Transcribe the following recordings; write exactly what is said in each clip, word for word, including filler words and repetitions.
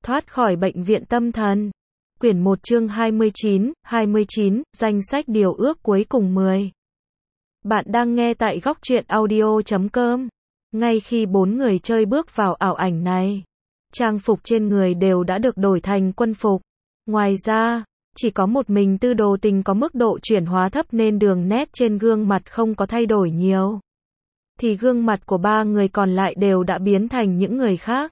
Thoát khỏi bệnh viện tâm thần. Quyển một chương hai mươi chín, hai mươi chín, danh sách điều ước cuối cùng mười. Bạn đang nghe tại góc truyện audio chấm com. Ngay khi bốn người chơi bước vào ảo ảnh này, trang phục trên người đều đã được đổi thành quân phục. Ngoài ra, chỉ có một mình Tư Đồ Tình có mức độ chuyển hóa thấp nên đường nét trên gương mặt không có thay đổi nhiều. Thì gương mặt của ba người còn lại đều đã biến thành những người khác.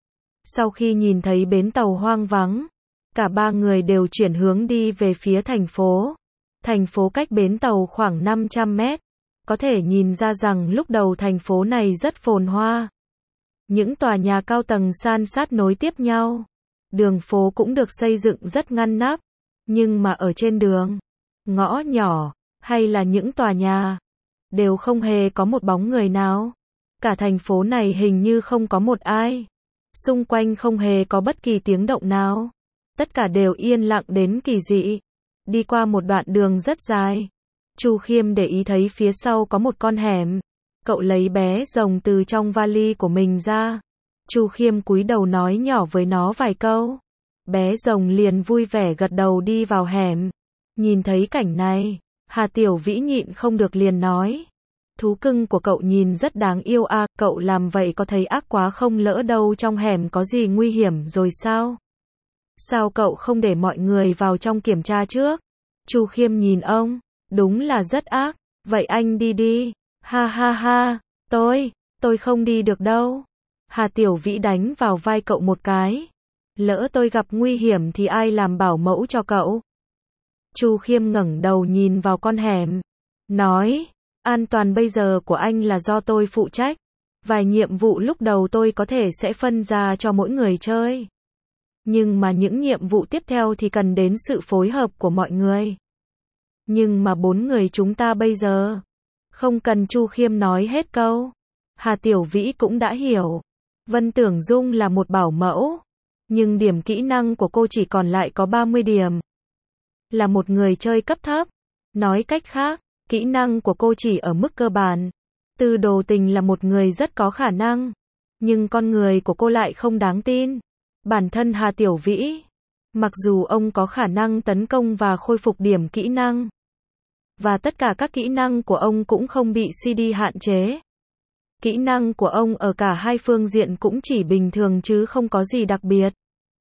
Sau khi nhìn thấy bến tàu hoang vắng, cả ba người đều chuyển hướng đi về phía thành phố. Thành phố cách bến tàu khoảng năm trăm mét. Có thể nhìn ra rằng lúc đầu thành phố này rất phồn hoa. Những tòa nhà cao tầng san sát nối tiếp nhau. Đường phố cũng được xây dựng rất ngăn nắp. Nhưng mà ở trên đường, ngõ nhỏ, hay là những tòa nhà, đều không hề có một bóng người nào. Cả thành phố này hình như không có một ai. Xung quanh không hề có bất kỳ tiếng động nào. Tất cả đều yên lặng đến kỳ dị. Đi qua một đoạn đường rất dài, Chu Khiêm để ý thấy phía sau có một con hẻm. Cậu lấy bé rồng từ trong vali của mình ra. Chu Khiêm cúi đầu nói nhỏ với nó vài câu. Bé rồng liền vui vẻ gật đầu đi vào hẻm. Nhìn thấy cảnh này, Hà Tiểu Vĩ nhịn không được liền nói. Thú cưng của cậu nhìn rất đáng yêu à, cậu làm vậy có thấy ác quá không, lỡ đâu trong hẻm có gì nguy hiểm rồi sao? Sao cậu không để mọi người vào trong kiểm tra trước? Chu Khiêm nhìn ông, đúng là rất ác, vậy anh đi đi, ha ha ha, tôi, tôi không đi được đâu. Hà Tiểu Vĩ đánh vào vai cậu một cái. Lỡ tôi gặp nguy hiểm thì ai làm bảo mẫu cho cậu? Chu Khiêm ngẩng đầu nhìn vào con hẻm, nói, an toàn bây giờ của anh là do tôi phụ trách. Vài nhiệm vụ lúc đầu tôi có thể sẽ phân ra cho mỗi người chơi. Nhưng mà những nhiệm vụ tiếp theo thì cần đến sự phối hợp của mọi người. Nhưng mà bốn người chúng ta bây giờ, không cần Chu Khiêm nói hết câu. Hà Tiểu Vĩ cũng đã hiểu. Vân Tưởng Dung là một bảo mẫu, nhưng điểm kỹ năng của cô chỉ còn lại có ba mươi điểm. Là một người chơi cấp thấp. Nói cách khác, kỹ năng của cô chỉ ở mức cơ bản. Tư Đồ Tình là một người rất có khả năng, nhưng con người của cô lại không đáng tin. Bản thân Hà Tiểu Vĩ, mặc dù ông có khả năng tấn công và khôi phục điểm kỹ năng, và tất cả các kỹ năng của ông cũng không bị xê đê hạn chế. Kỹ năng của ông ở cả hai phương diện cũng chỉ bình thường chứ không có gì đặc biệt.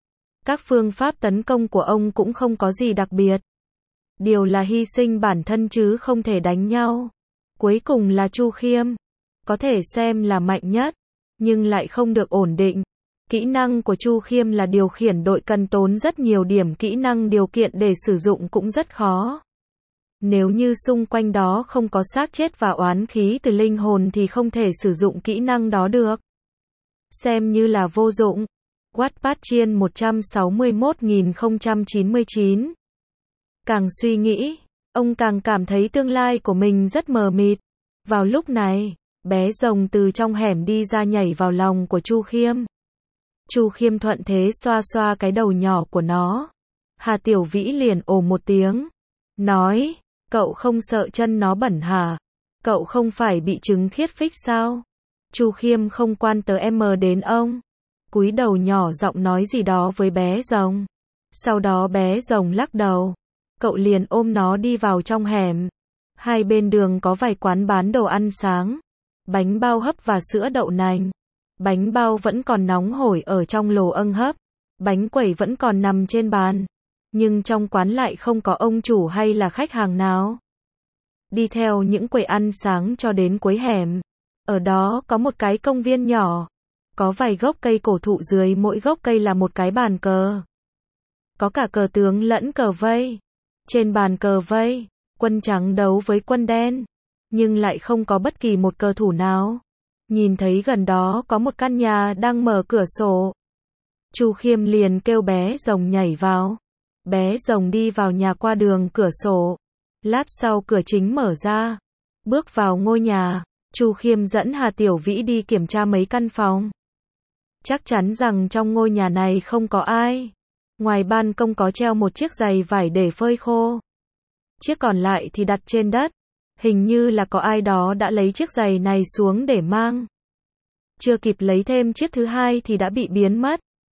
Các phương pháp tấn công của ông cũng không có gì đặc biệt. Điều là hy sinh bản thân chứ không thể đánh nhau. Cuối cùng là Chu Khiêm, có thể xem là mạnh nhất, nhưng lại không được ổn định. Kỹ năng của Chu Khiêm là điều khiển đội cần tốn rất nhiều điểm kỹ năng, điều kiện để sử dụng cũng rất khó. Nếu như xung quanh đó không có xác chết và oán khí từ linh hồn thì không thể sử dụng kỹ năng đó được. Xem như là vô dụng. Wattpad Chiên một trăm sáu mươi mốt nghìn không trăm chín mươi chín. Càng suy nghĩ, ông càng cảm thấy tương lai của mình rất mờ mịt. Vào lúc này, bé rồng từ trong hẻm đi ra nhảy vào lòng của Chu Khiêm. Chu Khiêm thuận thế xoa xoa cái đầu nhỏ của nó. Hà Tiểu Vĩ liền ồ một tiếng, nói, cậu không sợ chân nó bẩn hả? Cậu không phải bị chứng khiết phích sao? Chu Khiêm không quan tới em đến ông, cúi đầu nhỏ giọng nói gì đó với bé rồng. Sau đó bé rồng lắc đầu, cậu liền ôm nó đi vào trong hẻm. Hai bên đường có vài quán bán đồ ăn sáng, bánh bao hấp và sữa đậu nành. Bánh bao vẫn còn nóng hổi ở trong lò âng hấp, bánh quẩy vẫn còn nằm trên bàn, nhưng trong quán lại không có ông chủ hay là khách hàng nào. Đi theo những quầy ăn sáng cho đến cuối hẻm, ở đó có một cái công viên nhỏ, có vài gốc cây cổ thụ, dưới mỗi gốc cây là một cái bàn cờ. Có cả cờ tướng lẫn cờ vây. Trên bàn cờ vây, quân trắng đấu với quân đen, nhưng lại không có bất kỳ một cờ thủ nào. Nhìn thấy gần đó có một căn nhà đang mở cửa sổ. Chu Khiêm liền kêu bé rồng nhảy vào. Bé rồng đi vào nhà qua đường cửa sổ. Lát sau cửa chính mở ra. Bước vào ngôi nhà, Chu Khiêm dẫn Hà Tiểu Vĩ đi kiểm tra mấy căn phòng. Chắc chắn rằng trong ngôi nhà này không có ai. Ngoài ban công có treo một chiếc giày vải để phơi khô. Chiếc còn lại thì đặt trên đất. Hình như là có ai đó đã lấy chiếc giày này xuống để mang. Chưa kịp lấy thêm chiếc thứ hai thì đã bị biến mất.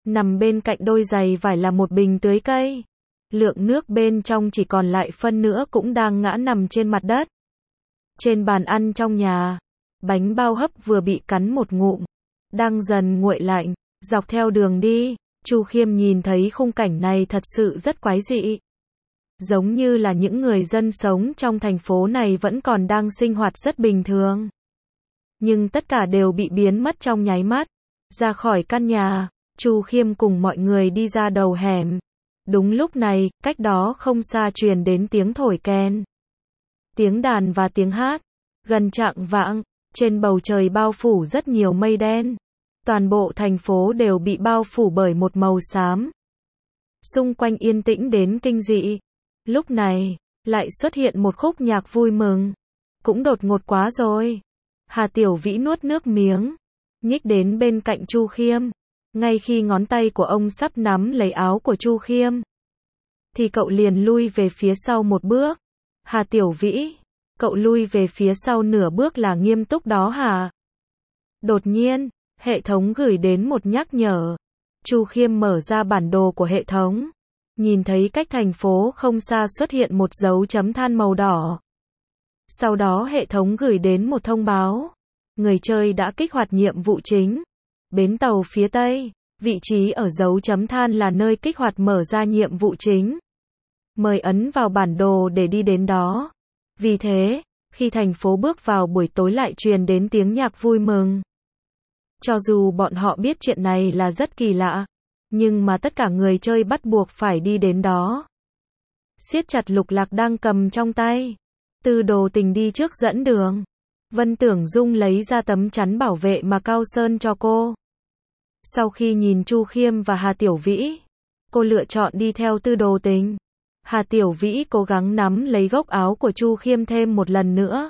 Nằm bên cạnh đôi giày vải là một bình tưới cây. Lượng nước bên trong chỉ còn lại phân nữa cũng đang ngã nằm trên mặt đất. Trên bàn ăn trong nhà, bánh bao hấp vừa bị cắn một ngụm, đang dần nguội lạnh. Dọc theo đường đi, Chu Khiêm nhìn thấy khung cảnh này thật sự rất quái dị. Giống như là những người dân sống trong thành phố này vẫn còn đang sinh hoạt rất bình thường. Nhưng tất cả đều bị biến mất trong nháy mắt. Ra khỏi căn nhà, Chu Khiêm cùng mọi người đi ra đầu hẻm. Đúng lúc này, cách đó không xa truyền đến tiếng thổi kèn, tiếng đàn và tiếng hát. Gần chạng vạng, trên bầu trời bao phủ rất nhiều mây đen. Toàn bộ thành phố đều bị bao phủ bởi một màu xám. Xung quanh yên tĩnh đến kinh dị. Lúc này, lại xuất hiện một khúc nhạc vui mừng. Cũng đột ngột quá rồi. Hà Tiểu Vĩ nuốt nước miếng, nhích đến bên cạnh Chu Khiêm. Ngay khi ngón tay của ông sắp nắm lấy áo của Chu Khiêm, thì cậu liền lui về phía sau một bước. Hà Tiểu Vĩ, cậu lui về phía sau nửa bước là nghiêm túc đó hả? Đột nhiên, hệ thống gửi đến một nhắc nhở. Chu Khiêm mở ra bản đồ của hệ thống, nhìn thấy cách thành phố không xa xuất hiện một dấu chấm than màu đỏ. Sau đó hệ thống gửi đến một thông báo. Người chơi đã kích hoạt nhiệm vụ chính. Bến tàu phía Tây, vị trí ở dấu chấm than là nơi kích hoạt mở ra nhiệm vụ chính. Mời ấn vào bản đồ để đi đến đó. Vì thế, khi thành phố bước vào buổi tối lại truyền đến tiếng nhạc vui mừng. Cho dù bọn họ biết chuyện này là rất kỳ lạ, nhưng mà tất cả người chơi bắt buộc phải đi đến đó. Siết chặt lục lạc đang cầm trong tay. Tư Đồ Tình đi trước dẫn đường. Vân Tưởng Dung lấy ra tấm chắn bảo vệ mà Cao Sơn cho cô. Sau khi nhìn Chu Khiêm và Hà Tiểu Vĩ, cô lựa chọn đi theo Tư Đồ Tình. Hà Tiểu Vĩ cố gắng nắm lấy góc áo của Chu Khiêm thêm một lần nữa,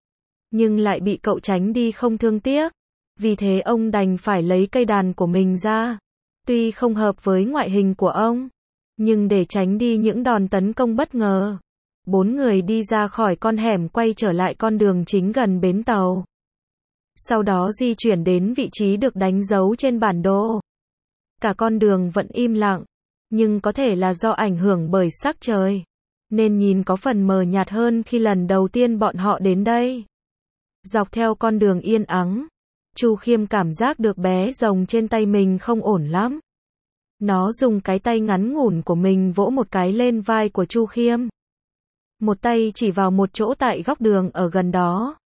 nhưng lại bị cậu tránh đi không thương tiếc. Vì thế ông đành phải lấy cây đàn của mình ra. Tuy không hợp với ngoại hình của ông, nhưng để tránh đi những đòn tấn công bất ngờ, bốn người đi ra khỏi con hẻm quay trở lại con đường chính gần bến tàu. Sau đó di chuyển đến vị trí được đánh dấu trên bản đồ. Cả con đường vẫn im lặng, nhưng có thể là do ảnh hưởng bởi sắc trời, nên nhìn có phần mờ nhạt hơn khi lần đầu tiên bọn họ đến đây. Dọc theo con đường yên ắng, Chu Khiêm cảm giác được bé rồng trên tay mình không ổn lắm. Nó dùng cái tay ngắn ngủn của mình vỗ một cái lên vai của Chu Khiêm. Một tay chỉ vào một chỗ tại góc đường ở gần đó.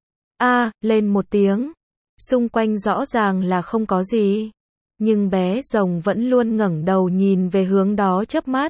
A, à, lên một tiếng. Xung quanh rõ ràng là không có gì, nhưng bé rồng vẫn luôn ngẩng đầu nhìn về hướng đó chớp mắt.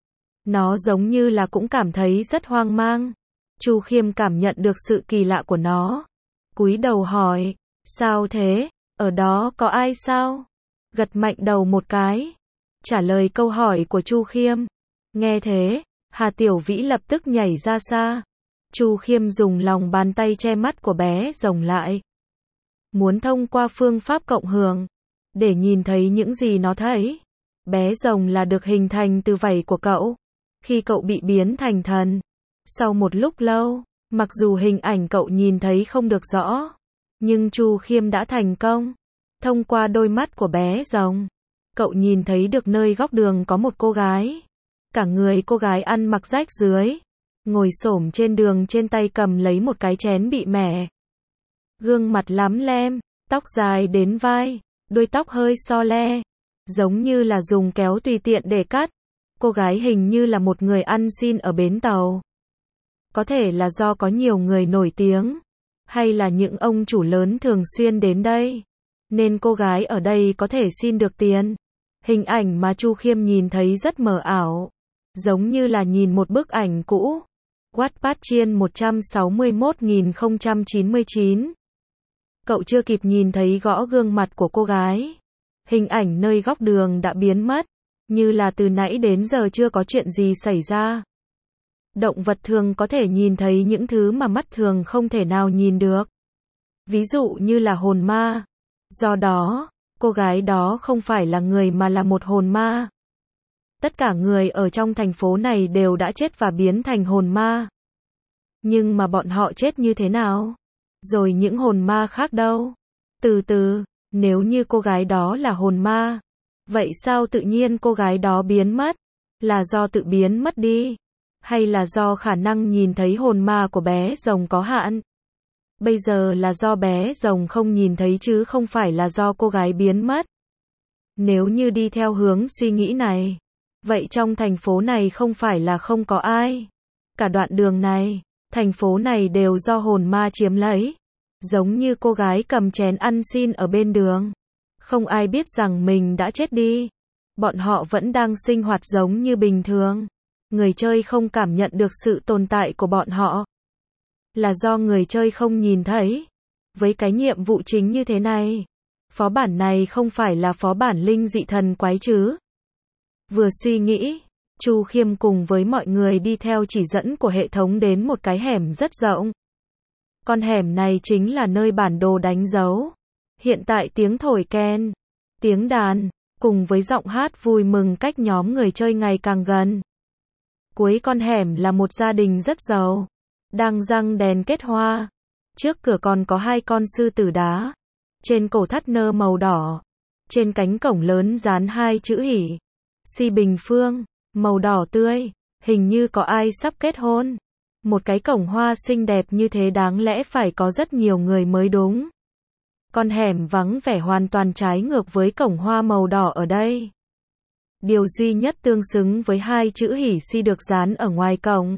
Nó giống như là cũng cảm thấy rất hoang mang. Chu Khiêm cảm nhận được sự kỳ lạ của nó. Cúi đầu hỏi, sao thế, ở đó có ai sao? Gật mạnh đầu một cái, trả lời câu hỏi của Chu Khiêm. Nghe thế, Hà Tiểu Vĩ lập tức nhảy ra xa. Chu Khiêm dùng lòng bàn tay che mắt của bé rồng lại. Muốn thông qua phương pháp cộng hưởng, để nhìn thấy những gì nó thấy. Bé rồng là được hình thành từ vảy của cậu, khi cậu bị biến thành thần. Sau một lúc lâu, mặc dù hình ảnh cậu nhìn thấy không được rõ, nhưng Chu Khiêm đã thành công. Thông qua đôi mắt của bé rồng, cậu nhìn thấy được nơi góc đường có một cô gái. Cả người cô gái ăn mặc rách rưới, ngồi xổm trên đường, trên tay cầm lấy một cái chén bị mẻ. Gương mặt lắm lem, tóc dài đến vai, đuôi tóc hơi so le, giống như là dùng kéo tùy tiện để cắt. Cô gái hình như là một người ăn xin ở bến tàu. Có thể là do có nhiều người nổi tiếng, hay là những ông chủ lớn thường xuyên đến đây, nên cô gái ở đây có thể xin được tiền. Hình ảnh mà Chu Khiêm nhìn thấy rất mờ ảo, giống như là nhìn một bức ảnh cũ. Wattpad Chiên một trăm sáu mươi mốt nghìn không trăm chín mươi chín. Cậu chưa kịp nhìn thấy gõ gương mặt của cô gái, hình ảnh nơi góc đường đã biến mất, như là từ nãy đến giờ chưa có chuyện gì xảy ra. Động vật thường có thể nhìn thấy những thứ mà mắt thường không thể nào nhìn được. Ví dụ như là hồn ma. Do đó, cô gái đó không phải là người mà là một hồn ma. Tất cả người ở trong thành phố này đều đã chết và biến thành hồn ma. Nhưng mà bọn họ chết như thế nào? Rồi những hồn ma khác đâu? Từ từ, nếu như cô gái đó là hồn ma, Vậy sao tự nhiên cô gái đó biến mất? Là do tự biến mất đi? Hay là do khả năng nhìn thấy hồn ma của bé rồng có hạn? Bây giờ là do bé rồng không nhìn thấy chứ không phải là do cô gái biến mất. Nếu như đi theo hướng suy nghĩ này, vậy trong thành phố này không phải là không có ai. Cả đoạn đường này, thành phố này đều do hồn ma chiếm lấy. Giống như cô gái cầm chén ăn xin ở bên đường. Không ai biết rằng mình đã chết đi. Bọn họ vẫn đang sinh hoạt giống như bình thường. Người chơi không cảm nhận được sự tồn tại của bọn họ. Là do người chơi không nhìn thấy. Với cái nhiệm vụ chính như thế này, phó bản này không phải là phó bản linh dị thần quái chứ. Vừa suy nghĩ, Chu Khiêm cùng với mọi người đi theo chỉ dẫn của hệ thống đến một cái hẻm rất rộng. Con hẻm này chính là nơi bản đồ đánh dấu. Hiện tại tiếng thổi kèn, tiếng đàn, cùng với giọng hát vui mừng cách nhóm người chơi ngày càng gần. Cuối con hẻm là một gia đình rất giàu, đang răng đèn kết hoa. Trước cửa còn có hai con sư tử đá. Trên cổ thắt nơ màu đỏ. Trên cánh cổng lớn dán hai chữ hỷ. Si Bình Phương, màu đỏ tươi, hình như có ai sắp kết hôn. Một cái cổng hoa xinh đẹp như thế đáng lẽ phải có rất nhiều người mới đúng. Con hẻm vắng vẻ hoàn toàn trái ngược với cổng hoa màu đỏ ở đây. Điều duy nhất tương xứng với hai chữ hỷ si được dán ở ngoài cổng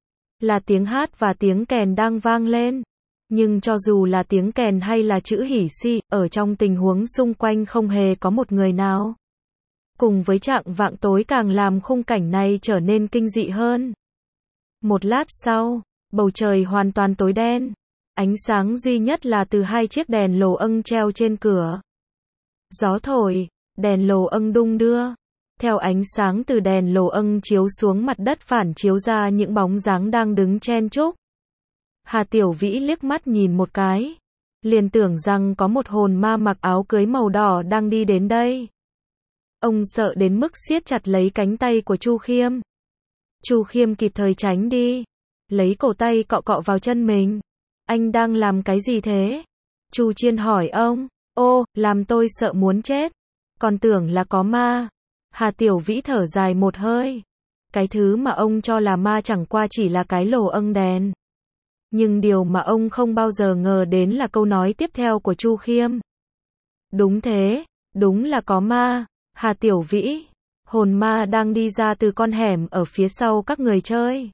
là tiếng hát và tiếng kèn đang vang lên. Nhưng cho dù là tiếng kèn hay là chữ hỷ si, ở trong tình huống xung quanh không hề có một người nào. Cùng với trạng vạng tối càng làm khung cảnh này trở nên kinh dị hơn. Một lát sau, bầu trời hoàn toàn tối đen. Ánh sáng duy nhất là từ hai chiếc đèn lồ âng treo trên cửa. Gió thổi, đèn lồ âng đung đưa. Theo ánh sáng từ đèn lồ âng chiếu xuống mặt đất phản chiếu ra những bóng dáng đang đứng chen chúc. Hà Tiểu Vĩ liếc mắt nhìn một cái, liền tưởng rằng có một hồn ma mặc áo cưới màu đỏ đang đi đến đây. Ông sợ đến mức siết chặt lấy cánh tay của Chu Khiêm. Chu Khiêm kịp thời tránh đi, lấy cổ tay cọ cọ vào chân mình. Anh đang làm cái gì thế? Chu Chiên hỏi ông. Ô, làm tôi sợ muốn chết. Còn tưởng là có ma. Hà Tiểu Vĩ thở dài một hơi. Cái thứ mà ông cho là ma chẳng qua chỉ là cái lồ âng đèn. Nhưng điều mà ông không bao giờ ngờ đến là câu nói tiếp theo của Chu Khiêm. Đúng thế, đúng là có ma. Hà Tiểu Vĩ, hồn ma đang đi ra từ con hẻm ở phía sau các người chơi.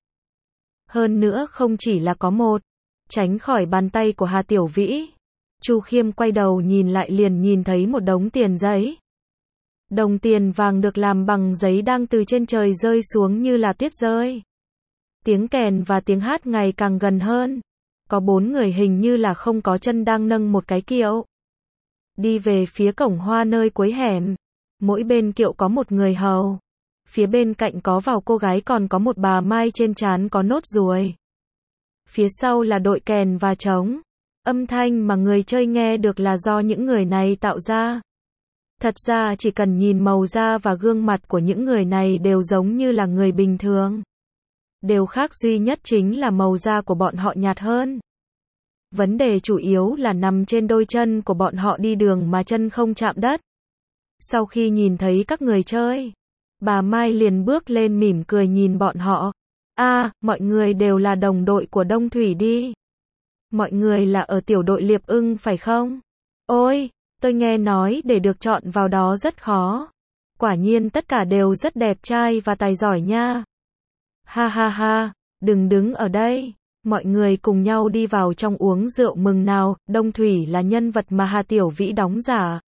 Hơn nữa không chỉ là có một. Tránh khỏi bàn tay của Hà Tiểu Vĩ, Chu Khiêm quay đầu nhìn lại liền nhìn thấy một đống tiền giấy. Đồng tiền vàng được làm bằng giấy đang từ trên trời rơi xuống như là tuyết rơi. Tiếng kèn và tiếng hát ngày càng gần hơn. Có bốn người hình như là không có chân đang nâng một cái kiệu. Đi về phía cổng hoa nơi cuối hẻm. Mỗi bên kiệu có một người hầu. Phía bên cạnh có vào cô gái còn có một bà Mai trên trán có nốt ruồi. Phía sau là đội kèn và trống. Âm thanh mà người chơi nghe được là do những người này tạo ra. Thật ra chỉ cần nhìn màu da và gương mặt của những người này đều giống như là người bình thường. Điều khác duy nhất chính là màu da của bọn họ nhạt hơn. Vấn đề chủ yếu là nằm trên đôi chân của bọn họ đi đường mà chân không chạm đất. Sau khi nhìn thấy các người chơi, bà Mai liền bước lên mỉm cười nhìn bọn họ. À, mọi người đều là đồng đội của Đông Thủy đi. Mọi người là ở tiểu đội Liệp Ưng phải không? Ôi, tôi nghe nói để được chọn vào đó rất khó. Quả nhiên tất cả đều rất đẹp trai và tài giỏi nha. Ha ha ha, đừng đứng ở đây. Mọi người cùng nhau đi vào trong uống rượu mừng nào. Đông Thủy là nhân vật mà Hà Tiểu Vĩ đóng giả.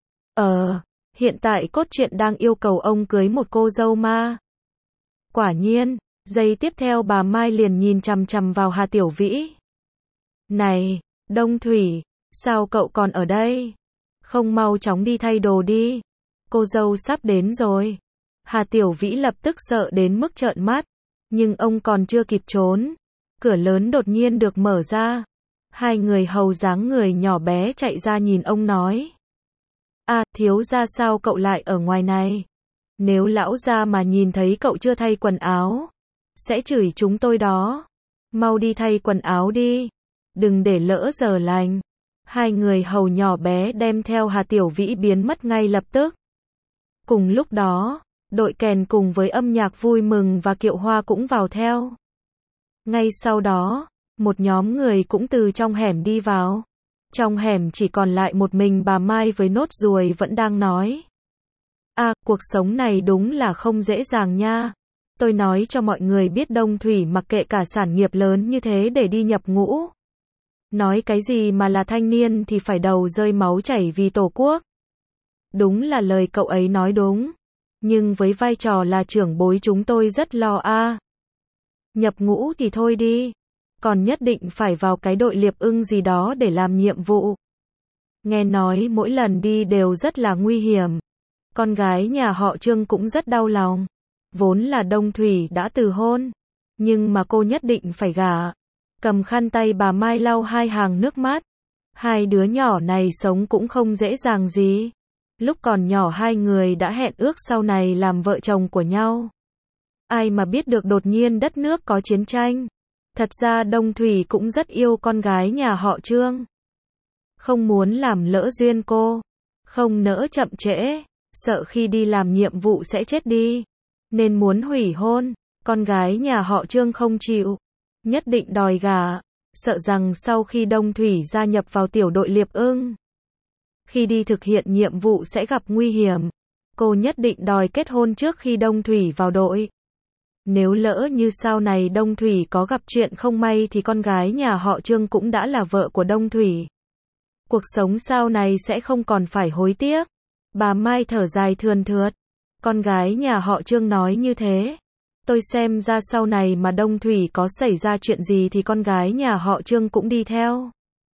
Ờ, hiện tại cốt truyện đang yêu cầu ông cưới một cô dâu ma. Quả nhiên, giây tiếp theo bà Mai liền nhìn chằm chằm vào Hà Tiểu Vĩ. Này, Đông Thủy, sao cậu còn ở đây? Không mau chóng đi thay đồ đi. Cô dâu sắp đến rồi. Hà Tiểu Vĩ lập tức sợ đến mức trợn mắt. Nhưng ông còn chưa kịp trốn. Cửa lớn đột nhiên được mở ra. Hai người hầu dáng người nhỏ bé chạy ra nhìn ông nói. À, thiếu gia sao cậu lại ở ngoài này? Nếu lão gia mà nhìn thấy cậu chưa thay quần áo, sẽ chửi chúng tôi đó. Mau đi thay quần áo đi. Đừng để lỡ giờ lành. Hai người hầu nhỏ bé đem theo Hà Tiểu Vĩ biến mất ngay lập tức. Cùng lúc đó, đội kèn cùng với âm nhạc vui mừng và kiệu hoa cũng vào theo. Ngay sau đó, một nhóm người cũng từ trong hẻm đi vào. Trong hẻm chỉ còn lại một mình bà Mai với nốt ruồi vẫn đang nói. À, cuộc sống này đúng là không dễ dàng nha. Tôi nói cho mọi người biết Đông Thủy mặc kệ cả sản nghiệp lớn như thế để đi nhập ngũ. Nói cái gì mà là thanh niên thì phải đầu rơi máu chảy vì Tổ quốc. Đúng là lời cậu ấy nói đúng. Nhưng với vai trò là trưởng bối chúng tôi rất lo a. À. Nhập ngũ thì thôi đi. Còn nhất định phải vào cái đội Liệp Ưng gì đó để làm nhiệm vụ. Nghe nói mỗi lần đi đều rất là nguy hiểm. Con gái nhà họ Trương cũng rất đau lòng. Vốn là Đông Thủy đã từ hôn. Nhưng mà cô nhất định phải gả. Cầm khăn tay bà Mai lau hai hàng nước mắt. Hai đứa nhỏ này sống cũng không dễ dàng gì. Lúc còn nhỏ hai người đã hẹn ước sau này làm vợ chồng của nhau. Ai mà biết được đột nhiên đất nước có chiến tranh. Thật ra Đông Thủy cũng rất yêu con gái nhà họ Trương. Không muốn làm lỡ duyên cô. Không nỡ chậm trễ. Sợ khi đi làm nhiệm vụ sẽ chết đi. Nên muốn hủy hôn. Con gái nhà họ Trương không chịu. Nhất định đòi gả. Sợ rằng sau khi Đông Thủy gia nhập vào tiểu đội Liệp Ưng. Khi đi thực hiện nhiệm vụ sẽ gặp nguy hiểm. Cô nhất định đòi kết hôn trước khi Đông Thủy vào đội. Nếu lỡ như sau này Đông Thủy có gặp chuyện không may thì con gái nhà họ Trương cũng đã là vợ của Đông Thủy. Cuộc sống sau này sẽ không còn phải hối tiếc. Bà Mai thở dài thườn thượt. Con gái nhà họ Trương nói như thế. Tôi xem ra sau này mà Đông Thủy có xảy ra chuyện gì thì con gái nhà họ Trương cũng đi theo.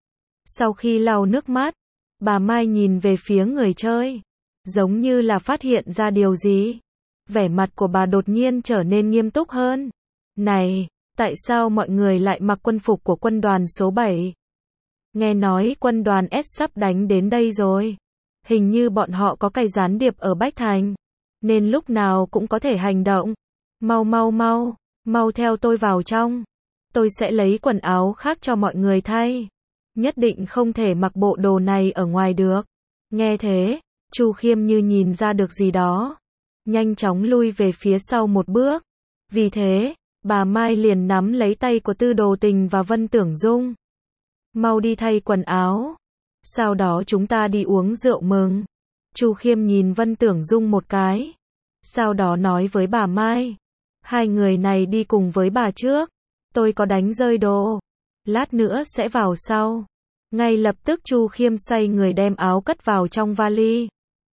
Sau khi lau nước mắt, bà Mai nhìn về phía người chơi. Giống như là phát hiện ra điều gì. Vẻ mặt của bà đột nhiên trở nên nghiêm túc hơn. Này, tại sao mọi người lại mặc quân phục của quân đoàn số bảy? Nghe nói quân đoàn S sắp đánh đến đây rồi. Hình như bọn họ có cài gián điệp ở Bách Thành. Nên lúc nào cũng có thể hành động. Mau mau mau, mau theo tôi vào trong. Tôi sẽ lấy quần áo khác cho mọi người thay. Nhất định không thể mặc bộ đồ này ở ngoài được. Nghe thế, Chu Khiêm như nhìn ra được gì đó. Nhanh chóng lui về phía sau một bước. Vì thế, bà Mai liền nắm lấy tay của Tư Đồ Tình và Vân Tưởng Dung. Mau đi thay quần áo. Sau đó chúng ta đi uống rượu mừng. Chu Khiêm nhìn Vân Tưởng Dung một cái. Sau đó nói với bà Mai. Hai người này đi cùng với bà trước. Tôi có đánh rơi đồ. Lát nữa sẽ vào sau. Ngay lập tức Chu Khiêm xoay người đem áo cất vào trong vali.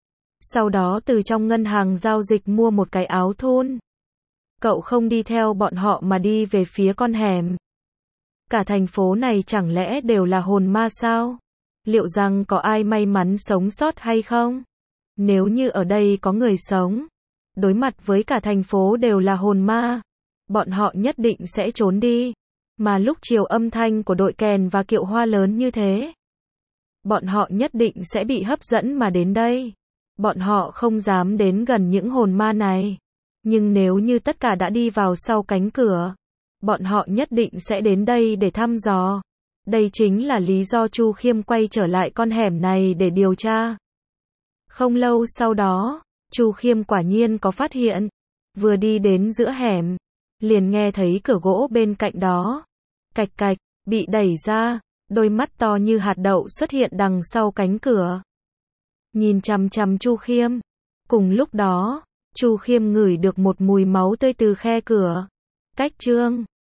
Sau đó từ trong ngân hàng giao dịch mua một cái áo thun. Cậu không đi theo bọn họ mà đi về phía con hẻm. Cả thành phố này chẳng lẽ đều là hồn ma sao? Liệu rằng có ai may mắn sống sót hay không? Nếu như ở đây có người sống, đối mặt với cả thành phố đều là hồn ma, bọn họ nhất định sẽ trốn đi. Mà lúc chiều âm thanh của đội kèn và kiệu hoa lớn như thế, bọn họ nhất định sẽ bị hấp dẫn mà đến đây. Bọn họ không dám đến gần những hồn ma này. Nhưng nếu như tất cả đã đi vào sau cánh cửa, bọn họ nhất định sẽ đến đây để thăm dò. Đây chính là lý do Chu Khiêm quay trở lại con hẻm này để điều tra. Không lâu sau đó, Chu Khiêm quả nhiên có phát hiện. Vừa đi đến giữa hẻm, liền nghe thấy cửa gỗ bên cạnh đó. Cạch cạch, bị đẩy ra, đôi mắt to như hạt đậu xuất hiện đằng sau cánh cửa. Nhìn chằm chằm Chu Khiêm. Cùng lúc đó, Chu Khiêm ngửi được một mùi máu tươi từ khe cửa. Cách Trương